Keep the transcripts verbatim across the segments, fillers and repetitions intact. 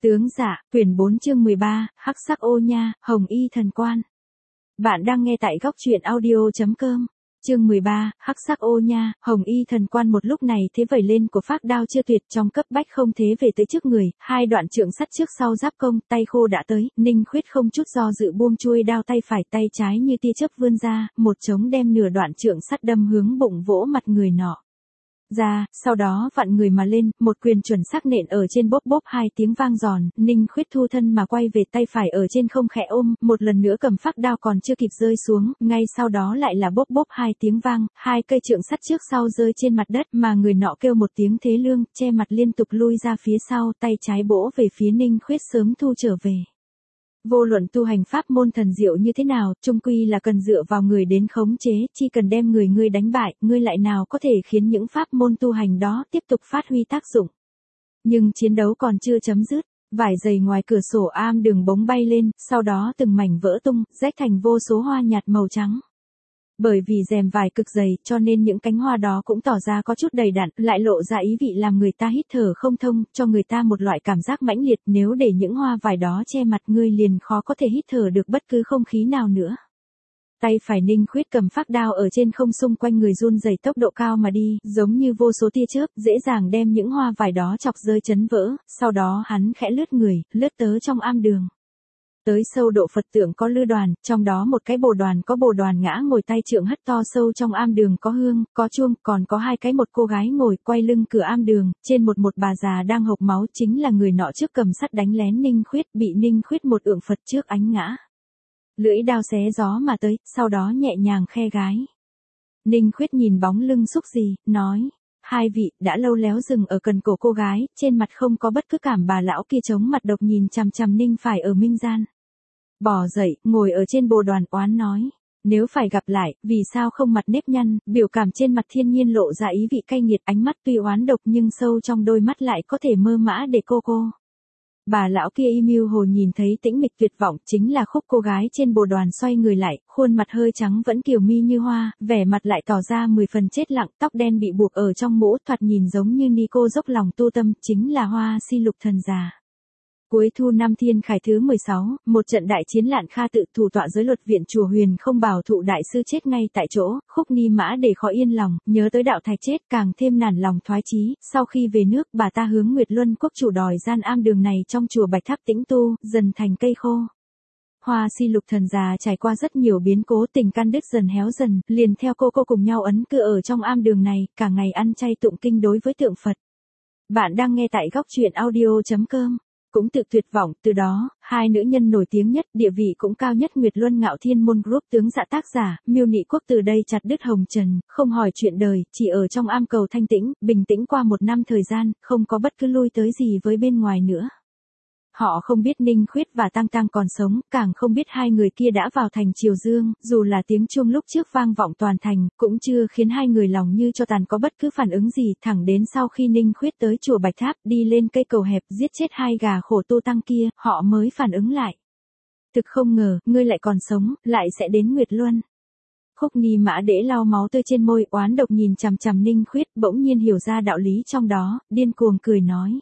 Tướng Dạ, quyển bốn chương mười ba, Hắc Sắc Ô Nha, Hồng Y Thần Quan. Bạn đang nghe tại góc truyện audio.com. Chương mười ba, Hắc Sắc Ô Nha, Hồng Y Thần Quan. Một lúc này thế vẩy lên của phác đao chưa tuyệt, trong cấp bách không thế về tới trước người, hai đoạn trượng sắt trước sau giáp công, tay khô đã tới, Ninh Khuyết không chút do dự buông chuôi đao, tay phải tay trái như tia chớp vươn ra, một trống đem nửa đoạn trượng sắt đâm hướng bụng vỗ mặt người nọ ra, sau đó vặn người mà lên, một quyền chuẩn xác nện ở trên, bốp bốp hai tiếng vang giòn, Ninh Khuyết thu thân mà quay về, tay phải ở trên không khẽ ôm, một lần nữa cầm phác đao còn chưa kịp rơi xuống, ngay sau đó lại là bốp bốp hai tiếng vang, hai cây trượng sắt trước sau rơi trên mặt đất, mà người nọ kêu một tiếng thế lương, che mặt liên tục lui ra phía sau, tay trái bổ về phía Ninh Khuyết sớm thu trở về. Vô luận tu hành pháp môn thần diệu như thế nào, chung quy là cần dựa vào người đến khống chế, chỉ cần đem người ngươi đánh bại, ngươi lại nào có thể khiến những pháp môn tu hành đó tiếp tục phát huy tác dụng. Nhưng chiến đấu còn chưa chấm dứt, vải dày ngoài cửa sổ am đường bóng bay lên, sau đó từng mảnh vỡ tung, rách thành vô số hoa nhạt màu trắng. Bởi vì rèm vải cực dày, cho nên những cánh hoa đó cũng tỏ ra có chút đầy đặn, lại lộ ra ý vị làm người ta hít thở không thông, cho người ta một loại cảm giác mãnh liệt, nếu để những hoa vải đó che mặt ngươi liền khó có thể hít thở được bất cứ không khí nào nữa. Tay phải Ninh Khuyết cầm phác đao ở trên không, xung quanh người run rẩy tốc độ cao mà đi, giống như vô số tia chớp, dễ dàng đem những hoa vải đó chọc rơi chấn vỡ, sau đó hắn khẽ lướt người, lướt tới trong am đường. Tới sâu độ Phật tượng có lư đoàn, trong đó một cái bồ đoàn có bồ đoàn ngã ngồi, tay trượng hất to, sâu trong am đường có hương, có chuông, còn có hai cái, một cô gái ngồi quay lưng cửa am đường, trên một một bà già đang hộc máu, chính là người nọ trước cầm sắt đánh lén Ninh Khuyết, bị Ninh Khuyết một ượng Phật trước ánh ngã. Lưỡi đao xé gió mà tới, sau đó nhẹ nhàng khe gái. Ninh Khuyết nhìn bóng lưng xúc gì, nói: hai vị, đã lâu léo dừng ở cần cổ cô gái, trên mặt không có bất cứ cảm. Bà lão kia chống mặt độc nhìn chằm chằm Ninh phải ở minh gian. Bò dậy, ngồi ở trên bồ đoàn oán nói: nếu phải gặp lại, vì sao không mặt nếp nhăn, biểu cảm trên mặt thiên nhiên lộ ra ý vị cay nghiệt, ánh mắt tuy oán độc nhưng sâu trong đôi mắt lại có thể mơ mã để cô cô. Bà lão kia y mưu hồ nhìn thấy tĩnh mịch tuyệt vọng, chính là Khúc, cô gái trên bồ đoàn xoay người lại, khuôn mặt hơi trắng vẫn kiều mi như hoa, vẻ mặt lại tỏ ra mười phần chết lặng, tóc đen bị buộc ở trong mũ, thoạt nhìn giống như ni cô dốc lòng tu tâm, chính là Hoa Si Lục Thần già. Cuối thu năm Thiên Khải thứ mười sáu, một trận đại chiến Lạn Kha tự, thủ tọa giới luật viện chùa Huyền Không Bảo Thụ đại sư chết ngay tại chỗ, Khúc Ni Mã để khó yên lòng, nhớ tới đạo thạch chết càng thêm nản lòng thoái chí, sau khi về nước bà ta hướng Nguyệt Luân quốc chủ đòi gian am đường này trong chùa Bạch Tháp tĩnh tu, dần thành cây khô. Hoa Si Lục Thần già trải qua rất nhiều biến cố, tình căn đứt dần héo dần, liền theo cô cô cùng nhau ấn cư ở trong am đường này, cả ngày ăn chay tụng kinh đối với tượng Phật. Bạn đang nghe tại góc truyện audio.com. Cũng tự tuyệt vọng, từ đó, hai nữ nhân nổi tiếng nhất, địa vị cũng cao nhất Nguyệt Luân Ngạo Thiên Môn Group tướng Dạ tác giả, Miêu Nị Quốc từ đây chặt đứt hồng trần, không hỏi chuyện đời, chỉ ở trong am cầu thanh tĩnh, bình tĩnh qua một năm thời gian, không có bất cứ lui tới gì với bên ngoài nữa. Họ không biết Ninh Khuyết và Tang Tang còn sống, càng không biết hai người kia đã vào thành Triều Dương, dù là tiếng chuông lúc trước vang vọng toàn thành, cũng chưa khiến hai người lòng như cho tàn có bất cứ phản ứng gì, thẳng đến sau khi Ninh Khuyết tới chùa Bạch Tháp, đi lên cây cầu hẹp, giết chết hai gà khổ tu tăng kia, họ mới phản ứng lại. Thực không ngờ, ngươi lại còn sống, lại sẽ đến Nguyệt Luân. Khúc Ni Mã Đễ lau máu tươi trên môi, oán độc nhìn chằm chằm Ninh Khuyết, bỗng nhiên hiểu ra đạo lý trong đó, điên cuồng cười nói: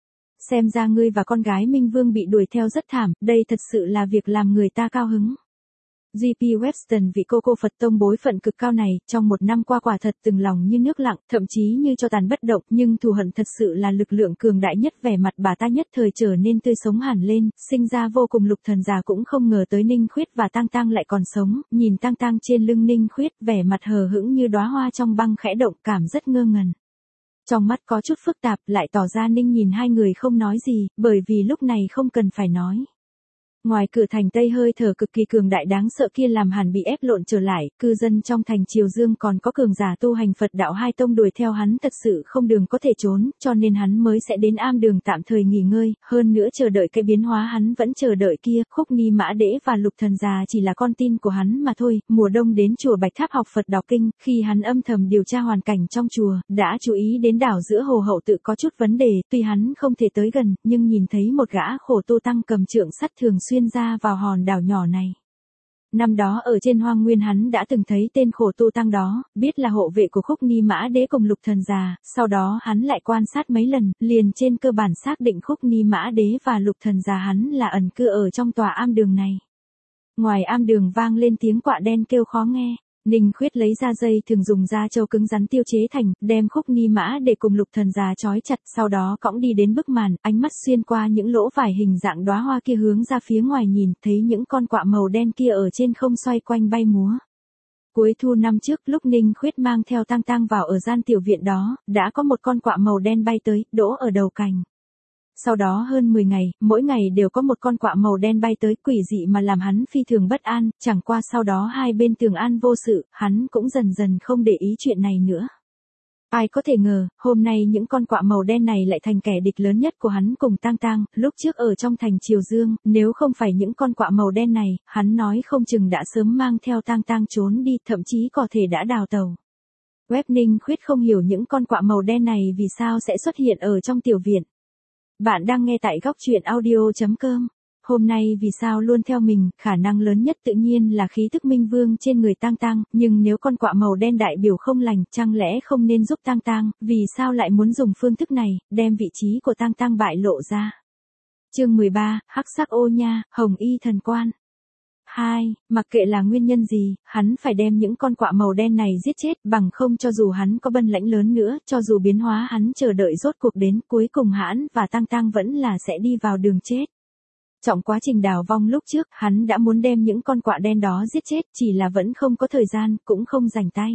xem ra ngươi và con gái Minh Vương bị đuổi theo rất thảm, đây thật sự là việc làm người ta cao hứng. giê pê Webston, vị cô cô Phật tông bối phận cực cao này, trong một năm qua quả thật từng lòng như nước lặng, thậm chí như cho tàn bất động, nhưng thù hận thật sự là lực lượng cường đại nhất, vẻ mặt bà ta nhất thời trở nên tươi sống hẳn lên, sinh ra vô cùng. Lục Thần già cũng không ngờ tới Ninh Khuyết và Tang Tang lại còn sống, nhìn Tang Tang trên lưng Ninh Khuyết, vẻ mặt hờ hững như đóa hoa trong băng khẽ động, cảm rất ngơ ngẩn. Trong mắt có chút phức tạp, lại tỏ ra Ninh nhìn hai người không nói gì, bởi vì lúc này không cần phải nói. Ngoài cửa thành Tây hơi thở cực kỳ cường đại đáng sợ kia làm hắn bị ép lộn trở lại, cư dân trong thành Triều Dương còn có cường giả tu hành Phật đạo hai tông đuổi theo hắn, thật sự không đường có thể trốn, cho nên hắn mới sẽ đến am đường tạm thời nghỉ ngơi, hơn nữa chờ đợi cái biến hóa hắn vẫn chờ đợi kia. Khúc Ni Mã Đễ và Lục Thần già chỉ là con tin của hắn mà thôi. Mùa đông đến chùa Bạch Tháp học Phật đọc kinh, khi hắn âm thầm điều tra hoàn cảnh trong chùa, đã chú ý đến đảo giữa hồ hậu tự có chút vấn đề, tuy hắn không thể tới gần, nhưng nhìn thấy một gã khổ tu tăng cầm trượng sắt thường xuyên ra vào hòn đảo nhỏ này. Năm đó ở trên Hoang Nguyên hắn đã từng thấy tên khổ tu tăng đó, biết là hộ vệ của Khúc Ni Mã Đế cùng Lục Thần già, sau đó hắn lại quan sát mấy lần, liền trên cơ bản xác định Khúc Ni Mã Đế và Lục Thần già hắn là ẩn cư ở trong tòa am đường này. Ngoài am đường vang lên tiếng quạ đen kêu khó nghe. Ninh Khuyết lấy ra dây thường dùng da trâu cứng rắn tiêu chế thành, đem Khúc Ni Mã để cùng Lục Thần già trói chặt, sau đó cõng đi đến bức màn, ánh mắt xuyên qua những lỗ vải hình dạng đóa hoa kia hướng ra phía ngoài nhìn, thấy những con quạ màu đen kia ở trên không xoay quanh bay múa. Cuối thu năm trước, lúc Ninh Khuyết mang theo Tang Tang vào ở gian tiểu viện đó, đã có một con quạ màu đen bay tới, đỗ ở đầu cành. Sau đó hơn mười ngày, mỗi ngày đều có một con quạ màu đen bay tới, quỷ dị mà làm hắn phi thường bất an, chẳng qua sau đó hai bên tường an vô sự, hắn cũng dần dần không để ý chuyện này nữa. Ai có thể ngờ, hôm nay những con quạ màu đen này lại thành kẻ địch lớn nhất của hắn cùng Tang Tang, lúc trước ở trong thành Triều Dương, nếu không phải những con quạ màu đen này, hắn nói không chừng đã sớm mang theo Tang Tang trốn đi, thậm chí có thể đã đào tàu. Web Ninh Khuyết không hiểu những con quạ màu đen này vì sao sẽ xuất hiện ở trong tiểu viện. Bạn đang nghe tại góc truyện audio chấm com. Hôm nay vì sao luôn theo mình, khả năng lớn nhất tự nhiên là khí thức minh vương trên người Tang Tang, nhưng nếu con quạ màu đen đại biểu không lành, chẳng lẽ không nên giúp Tang Tang, vì sao lại muốn dùng phương thức này, đem vị trí của Tang Tang bại lộ ra. Chương mười ba, Hắc Sắc Ô Nha, Hồng Y Thần Quan. hai. Mặc kệ là nguyên nhân gì, hắn phải đem những con quạ màu đen này giết chết, bằng không cho dù hắn có bân lãnh lớn nữa, cho dù biến hóa hắn chờ đợi rốt cuộc đến, cuối cùng hắn và Tang Tang vẫn là sẽ đi vào đường chết. Trong quá trình đào vong lúc trước, hắn đã muốn đem những con quạ đen đó giết chết, chỉ là vẫn không có thời gian, cũng không rảnh tay.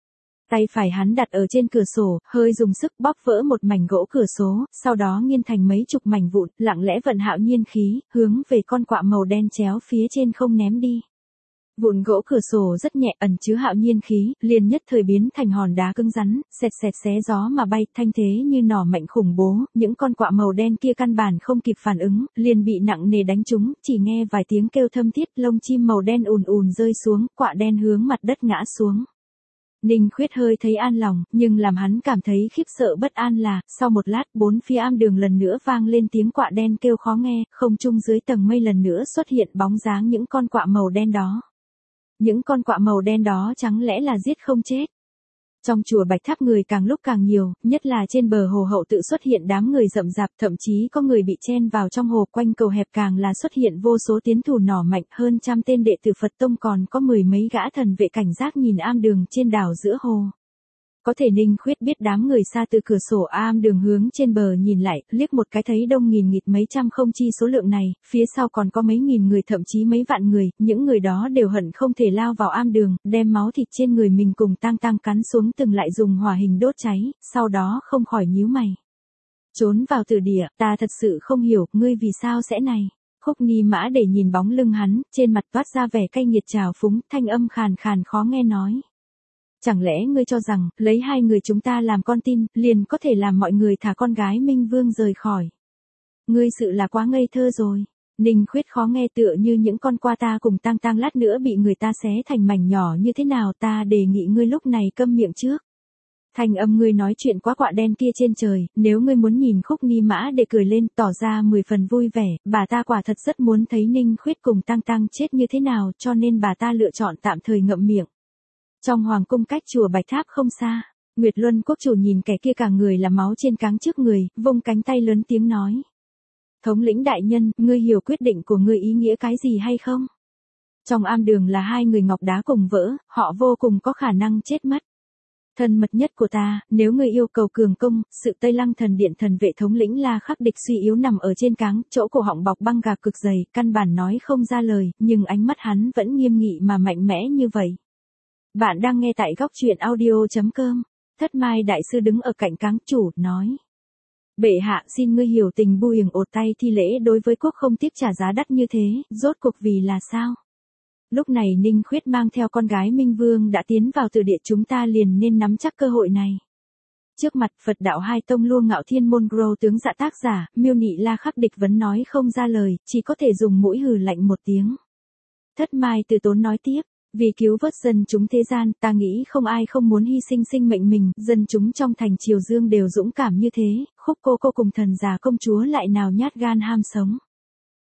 Tay phải hắn đặt ở trên cửa sổ, hơi dùng sức bóp vỡ một mảnh gỗ cửa sổ, sau đó nghiên thành mấy chục mảnh vụn, lặng lẽ vận hạo nhiên khí, hướng về con quạ màu đen chéo phía trên không ném đi. Vụn gỗ cửa sổ rất nhẹ, ẩn chứa hạo nhiên khí, liền nhất thời biến thành hòn đá cứng rắn, xẹt xẹt xé gió mà bay, thanh thế như nỏ mạnh khủng bố, những con quạ màu đen kia căn bản không kịp phản ứng, liền bị nặng nề đánh trúng, chỉ nghe vài tiếng kêu thâm thiết, lông chim màu đen ùn ùn rơi xuống, quạ đen hướng mặt đất ngã xuống. Ninh Khuyết hơi thấy an lòng, nhưng làm hắn cảm thấy khiếp sợ bất an là, sau một lát, bốn phía am đường lần nữa vang lên tiếng quạ đen kêu khó nghe, không trung dưới tầng mây lần nữa xuất hiện bóng dáng những con quạ màu đen đó. Những con quạ màu đen đó chẳng lẽ là giết không chết? Trong chùa Bạch Tháp người càng lúc càng nhiều, nhất là trên bờ hồ hậu tự xuất hiện đám người rậm rạp, thậm chí có người bị chen vào trong hồ, quanh cầu hẹp càng là xuất hiện vô số tiến thủ nỏ mạnh, hơn trăm tên đệ tử Phật tông, còn có mười mấy gã thần vệ cảnh giác nhìn am đường trên đảo giữa hồ. Có thể Ninh Khuyết biết đám người xa từ cửa sổ am đường hướng trên bờ nhìn lại, liếc một cái thấy đông nghìn nghịt mấy trăm không chi số lượng này, phía sau còn có mấy nghìn người thậm chí mấy vạn người, những người đó đều hận không thể lao vào am đường, đem máu thịt trên người mình cùng Tang Tang cắn xuống từng lại dùng hỏa hình đốt cháy, sau đó không khỏi nhíu mày. Trốn vào tử địa, ta thật sự không hiểu, ngươi vì sao sẽ này. Khúc Ni Mã để nhìn bóng lưng hắn, trên mặt toát ra vẻ cay nghiệt trào phúng, thanh âm khàn khàn khó nghe nói. Chẳng lẽ ngươi cho rằng, lấy hai người chúng ta làm con tin, liền có thể làm mọi người thả con gái Minh Vương rời khỏi. Ngươi sự là quá ngây thơ rồi. Ninh Khuyết khó nghe tựa như những con qua ta cùng Tang Tang lát nữa bị người ta xé thành mảnh nhỏ như thế nào, ta đề nghị ngươi lúc này câm miệng trước. Thành âm ngươi nói chuyện quá quạ đen kia trên trời, nếu ngươi muốn nhìn Khúc Ni Mã để cười lên, tỏ ra mười phần vui vẻ, bà ta quả thật rất muốn thấy Ninh Khuyết cùng Tang Tang chết như thế nào, cho nên bà ta lựa chọn tạm thời ngậm miệng. Trong hoàng cung cách chùa Bạch Tháp không xa, Nguyệt Luân quốc chủ nhìn kẻ kia cả người là máu trên cáng trước người, vung cánh tay lớn tiếng nói. Thống lĩnh đại nhân, ngươi hiểu quyết định của ngươi ý nghĩa cái gì hay không? Trong am đường là hai người ngọc đá cùng vỡ, họ vô cùng có khả năng chết mất. Thân mật nhất của ta, nếu ngươi yêu cầu cường công, sự Tây Lăng thần điện thần vệ thống lĩnh La Khắc Địch suy yếu nằm ở trên cáng, chỗ cổ họng bọc băng gạc cực dày, căn bản nói không ra lời, nhưng ánh mắt hắn vẫn nghiêm nghị mà mạnh mẽ như vậy. Bạn đang nghe tại góc truyện audio chấm com. Thất Mai đại sư đứng ở cạnh cáng chủ, nói. Bệ hạ xin ngươi hiểu tình Bu Hiền ột tay thi lễ đối với quốc không tiếc trả giá đắt như thế, rốt cuộc vì là sao? Lúc này Ninh Khuyết mang theo con gái Minh Vương đã tiến vào từ địa, chúng ta liền nên nắm chắc cơ hội này. Trước mặt Phật đạo hai tông Luông Ngạo Thiên môn Grow tướng dạ tác giả, Miêu Nị La Khắc Địch vẫn nói không ra lời, chỉ có thể dùng mũi hừ lạnh một tiếng. Thất Mai từ tốn nói tiếp. Vì cứu vớt dân chúng thế gian, ta nghĩ không ai không muốn hy sinh sinh mệnh mình, dân chúng trong thành Triều Dương đều dũng cảm như thế, Khúc cô cô cùng thần già công chúa lại nào nhát gan ham sống.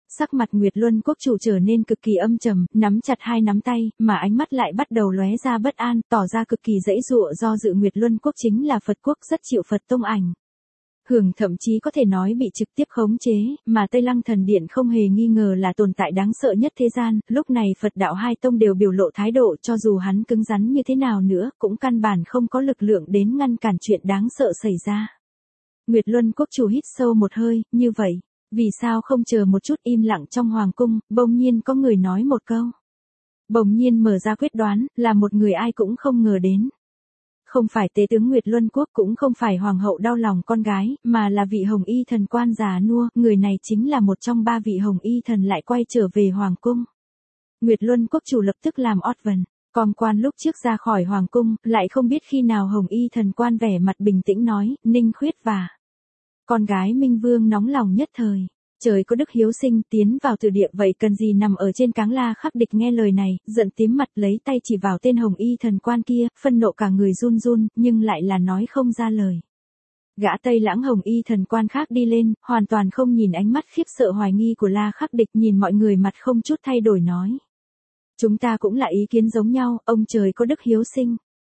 Sắc mặt Nguyệt Luân Quốc chủ trở nên cực kỳ âm trầm, nắm chặt hai nắm tay, mà ánh mắt lại bắt đầu lóe ra bất an, tỏ ra cực kỳ dãy dụa do dự. Nguyệt Luân Quốc chính là Phật quốc, rất chịu Phật tông ảnh hưởng, thậm chí có thể nói bị trực tiếp khống chế, mà Tây Lăng Thần Điện không hề nghi ngờ là tồn tại đáng sợ nhất thế gian. Lúc này Phật đạo hai tông đều biểu lộ thái độ, cho dù hắn cứng rắn như thế nào nữa, cũng căn bản không có lực lượng đến ngăn cản chuyện đáng sợ xảy ra. Nguyệt Luân Quốc chủ hít sâu một hơi, như vậy, vì sao không chờ một chút? Im lặng trong hoàng cung, bỗng nhiên có người nói một câu. Bỗng nhiên mở ra quyết đoán, là một người ai cũng không ngờ đến. Không phải tế tướng Nguyệt Luân Quốc, cũng không phải hoàng hậu đau lòng con gái, mà là vị Hồng Y thần quan già nua, người này chính là một trong ba vị Hồng Y thần lại quay trở về hoàng cung. Nguyệt Luân Quốc chủ lập tức làm ót vần, con quan lúc trước ra khỏi hoàng cung, lại không biết khi nào Hồng Y thần quan vẻ mặt bình tĩnh nói, Ninh Khuyết và con gái Minh Vương nóng lòng nhất thời. Trời có đức hiếu sinh, tiến vào từ địa, vậy cần gì nằm ở trên cáng? La Khắc Địch nghe lời này, giận tím mặt, lấy tay chỉ vào tên Hồng Y thần quan kia, phân nộ cả người run run, nhưng lại là nói không ra lời. Gã Tây Lãng Hồng Y thần quan khác đi lên, hoàn toàn không nhìn ánh mắt khiếp sợ hoài nghi của La Khắc Địch, nhìn mọi người mặt không chút thay đổi nói. Chúng ta cũng là ý kiến giống nhau, ông trời có đức hiếu sinh.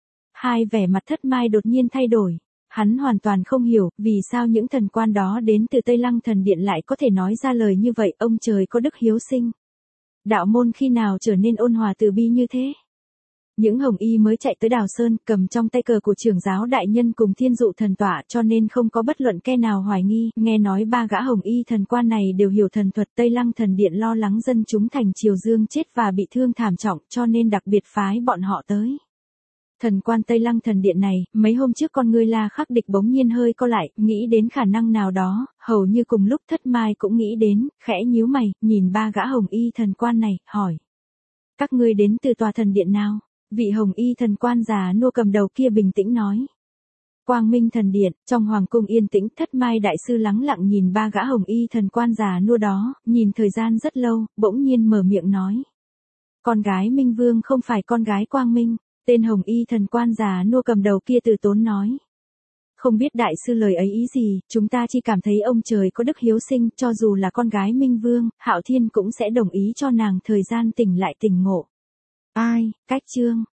Hai vẻ mặt Thất Mai đột nhiên thay đổi. Hắn hoàn toàn không hiểu, vì sao những thần quan đó đến từ Tây Lăng Thần Điện lại có thể nói ra lời như vậy, ông trời có đức hiếu sinh. Đạo môn khi nào trở nên ôn hòa từ bi như thế? Những Hồng Y mới chạy tới Đào Sơn, cầm trong tay cờ của trưởng giáo đại nhân cùng Thiên Dụ thần tọa, cho nên không có bất luận kẻ nào hoài nghi. Nghe nói ba gã Hồng Y thần quan này đều hiểu thần thuật, Tây Lăng Thần Điện lo lắng dân chúng thành Triều Dương chết và bị thương thảm trọng, cho nên đặc biệt phái bọn họ tới. Thần quan Tây Lăng Thần Điện này, mấy hôm trước con ngươi La Khắc Địch bỗng nhiên hơi co lại, nghĩ đến khả năng nào đó, hầu như cùng lúc Thất Mai cũng nghĩ đến, khẽ nhíu mày, nhìn ba gã Hồng Y thần quan này, hỏi. Các ngươi đến từ tòa thần điện nào? Vị Hồng Y thần quan già nua cầm đầu kia bình tĩnh nói. Quang Minh Thần Điện, trong hoàng cung yên tĩnh, Thất Mai đại sư lắng lặng nhìn ba gã Hồng Y thần quan già nua đó, nhìn thời gian rất lâu, bỗng nhiên mở miệng nói. Con gái Minh Vương không phải con gái Quang Minh. Tên Hồng Y thần quan già nua cầm đầu kia từ tốn nói. Không biết đại sư lời ấy ý gì, chúng ta chỉ cảm thấy ông trời có đức hiếu sinh, cho dù là con gái Minh Vương, Hạo Thiên cũng sẽ đồng ý cho nàng thời gian tỉnh lại tỉnh ngộ. Ai, cách chương.